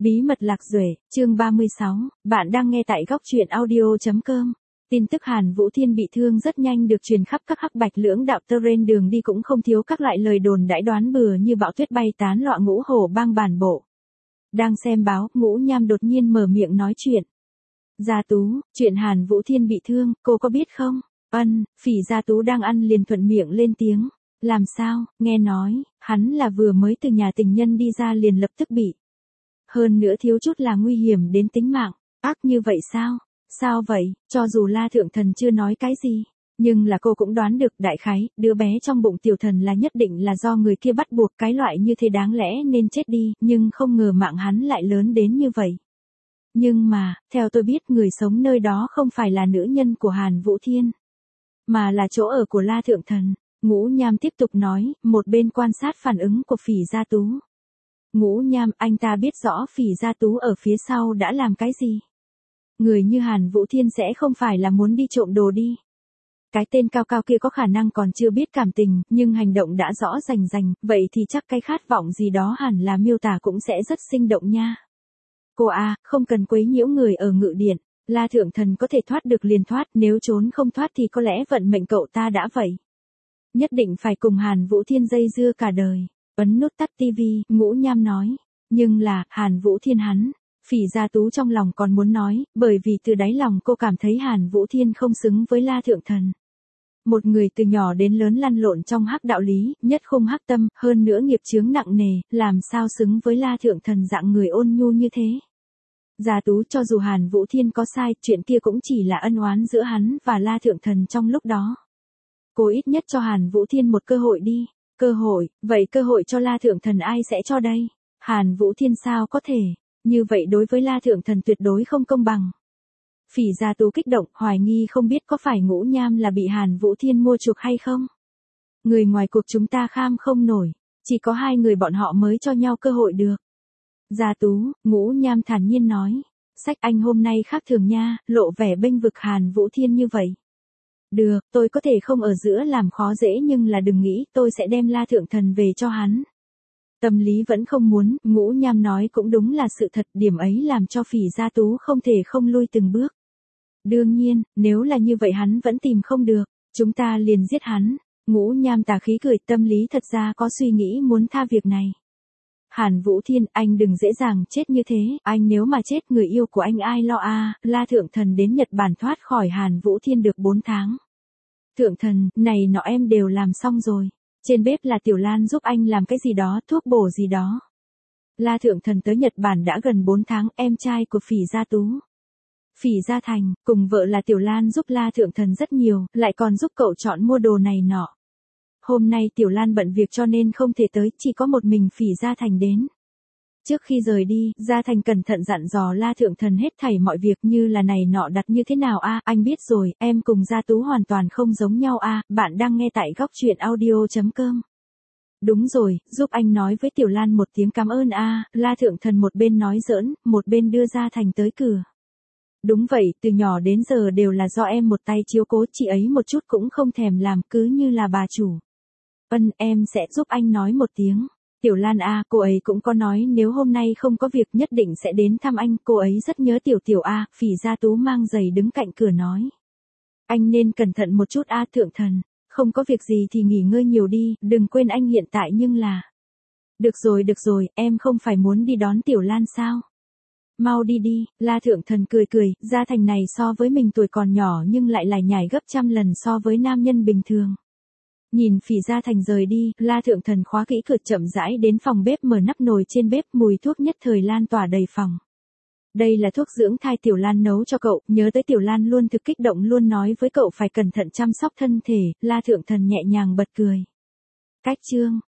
Bí mật Lạc Duệ, chương 36, bạn đang nghe tại góc truyện audio.com. Tin tức Hàn Vũ Thiên bị thương rất nhanh được truyền khắp các hắc bạch lưỡng đạo terrain, đường đi cũng không thiếu các loại lời đồn đãi đoán bừa như bão tuyết bay tán loạn ngũ hổ bang bản bộ. Đang xem báo, Ngũ Nham đột nhiên mở miệng nói chuyện. Gia Tú, chuyện Hàn Vũ Thiên bị thương, cô có biết không? Phỉ Gia Tú đang ăn liền thuận miệng lên tiếng. Làm sao, nghe nói, hắn là vừa mới từ nhà tình nhân đi ra liền lập tức bị. Hơn nữa thiếu chút là nguy hiểm đến tính mạng. Ác như vậy sao? Sao vậy? Cho dù La Thượng Thần chưa nói cái gì, nhưng là cô cũng đoán được đại khái, đứa bé trong bụng tiểu thần là nhất định là do người kia bắt buộc, cái loại như thế đáng lẽ nên chết đi, nhưng không ngờ mạng hắn lại lớn đến như vậy. Nhưng mà, theo tôi biết người sống nơi đó không phải là nữ nhân của Hàn Vũ Thiên, mà là chỗ ở của La Thượng Thần. Ngũ Nham tiếp tục nói, một bên quan sát phản ứng của Phỉ Gia Tú. Ngũ Nham, anh ta biết rõ Phỉ Gia Tú ở phía sau đã làm cái gì. Người như Hàn Vũ Thiên sẽ không phải là muốn đi trộm đồ đi. Cái tên cao cao kia có khả năng còn chưa biết cảm tình, nhưng hành động đã rõ rành rành, vậy thì chắc cái khát vọng gì đó hẳn là miêu tả cũng sẽ rất sinh động nha. Cô không cần quấy nhiễu người ở ngự điện, La Thượng Thần có thể thoát được liền thoát, nếu trốn không thoát thì có lẽ vận mệnh cậu ta đã vậy. Nhất định phải cùng Hàn Vũ Thiên dây dưa cả đời. Ấn nút tắt tivi, Ngũ Nham nói. Nhưng là, Hàn Vũ Thiên hắn. Phỉ Gia Tú trong lòng còn muốn nói, bởi vì từ đáy lòng cô cảm thấy Hàn Vũ Thiên không xứng với La Thượng Thần. Một người từ nhỏ đến lớn lăn lộn trong hắc đạo lý, nhất khung hắc tâm, hơn nữa nghiệp chướng nặng nề, làm sao xứng với La Thượng Thần dạng người ôn nhu như thế. Gia Tú, cho dù Hàn Vũ Thiên có sai, chuyện kia cũng chỉ là ân oán giữa hắn và La Thượng Thần trong lúc đó. Cô ít nhất cho Hàn Vũ Thiên một cơ hội đi. Cơ hội, vậy cơ hội cho La Thượng Thần ai sẽ cho đây? Hàn Vũ Thiên sao có thể? Như vậy đối với La Thượng Thần tuyệt đối không công bằng. Phỉ Gia Tú kích động, hoài nghi không biết có phải Ngũ Nham là bị Hàn Vũ Thiên mua chuộc hay không? Người ngoài cuộc chúng ta kham không nổi, chỉ có hai người bọn họ mới cho nhau cơ hội được. Gia Tú, Ngũ Nham thản nhiên nói, sách anh hôm nay khác thường nha, lộ vẻ bênh vực Hàn Vũ Thiên như vậy. Được, tôi có thể không ở giữa làm khó dễ nhưng là đừng nghĩ tôi sẽ đem La Thượng Thần về cho hắn. Tâm lý vẫn không muốn, Ngũ Nham nói cũng đúng là sự thật, điểm ấy làm cho Phỉ Gia Tú không thể không lui từng bước. Đương nhiên, nếu là như vậy hắn vẫn tìm không được, chúng ta liền giết hắn. Ngũ Nham tà khí cười, tâm lý thật ra có suy nghĩ muốn tha việc này. Hàn Vũ Thiên, anh đừng dễ dàng chết như thế, anh nếu mà chết người yêu của anh ai lo La Thượng Thần đến Nhật Bản thoát khỏi Hàn Vũ Thiên được 4 tháng. Thượng Thần, này nọ em đều làm xong rồi. Trên bếp là Tiểu Lan giúp anh làm cái gì đó, thuốc bổ gì đó. La Thượng Thần tới Nhật Bản đã gần 4 tháng, em trai của Phỉ Gia Tú. Phỉ Gia Thành, cùng vợ là Tiểu Lan giúp La Thượng Thần rất nhiều, lại còn giúp cậu chọn mua đồ này nọ. Hôm nay Tiểu Lan bận việc cho nên không thể tới, chỉ có một mình Phỉ Gia Thành đến. Trước khi rời đi, Gia Thành cẩn thận dặn dò La Thượng Thần hết thảy mọi việc như là này nọ đặt như thế nào anh biết rồi, em cùng Gia Tú hoàn toàn không giống nhau bạn đang nghe tại góc truyện audio.com. Đúng rồi, giúp anh nói với Tiểu Lan một tiếng cảm ơn La Thượng Thần một bên nói giỡn, một bên đưa Gia Thành tới cửa. Đúng vậy, từ nhỏ đến giờ đều là do em một tay chiếu cố, chị ấy một chút cũng không thèm làm, cứ như là bà chủ. Em sẽ giúp anh nói một tiếng. Tiểu Lan cô ấy cũng có nói nếu hôm nay không có việc nhất định sẽ đến thăm anh, cô ấy rất nhớ Tiểu Phỉ Gia Tú mang giày đứng cạnh cửa nói. Anh nên cẩn thận một chút Thượng Thần, không có việc gì thì nghỉ ngơi nhiều đi, đừng quên anh hiện tại nhưng là. Được rồi, em không phải muốn đi đón Tiểu Lan sao? Mau đi đi, La Thượng Thần cười, Gia Thành này so với mình tuổi còn nhỏ nhưng lại lải nhải gấp trăm lần so với nam nhân bình thường. Nhìn Phỉ Gia Thành rời đi, La Thượng Thần khóa kỹ cửa chậm rãi đến phòng bếp, mở nắp nồi trên bếp, mùi thuốc nhất thời lan tỏa đầy phòng. Đây là thuốc dưỡng thai Tiểu Lan nấu cho cậu, nhớ tới Tiểu Lan luôn thực kích động luôn nói với cậu phải cẩn thận chăm sóc thân thể, La Thượng Thần nhẹ nhàng bật cười. Cách chương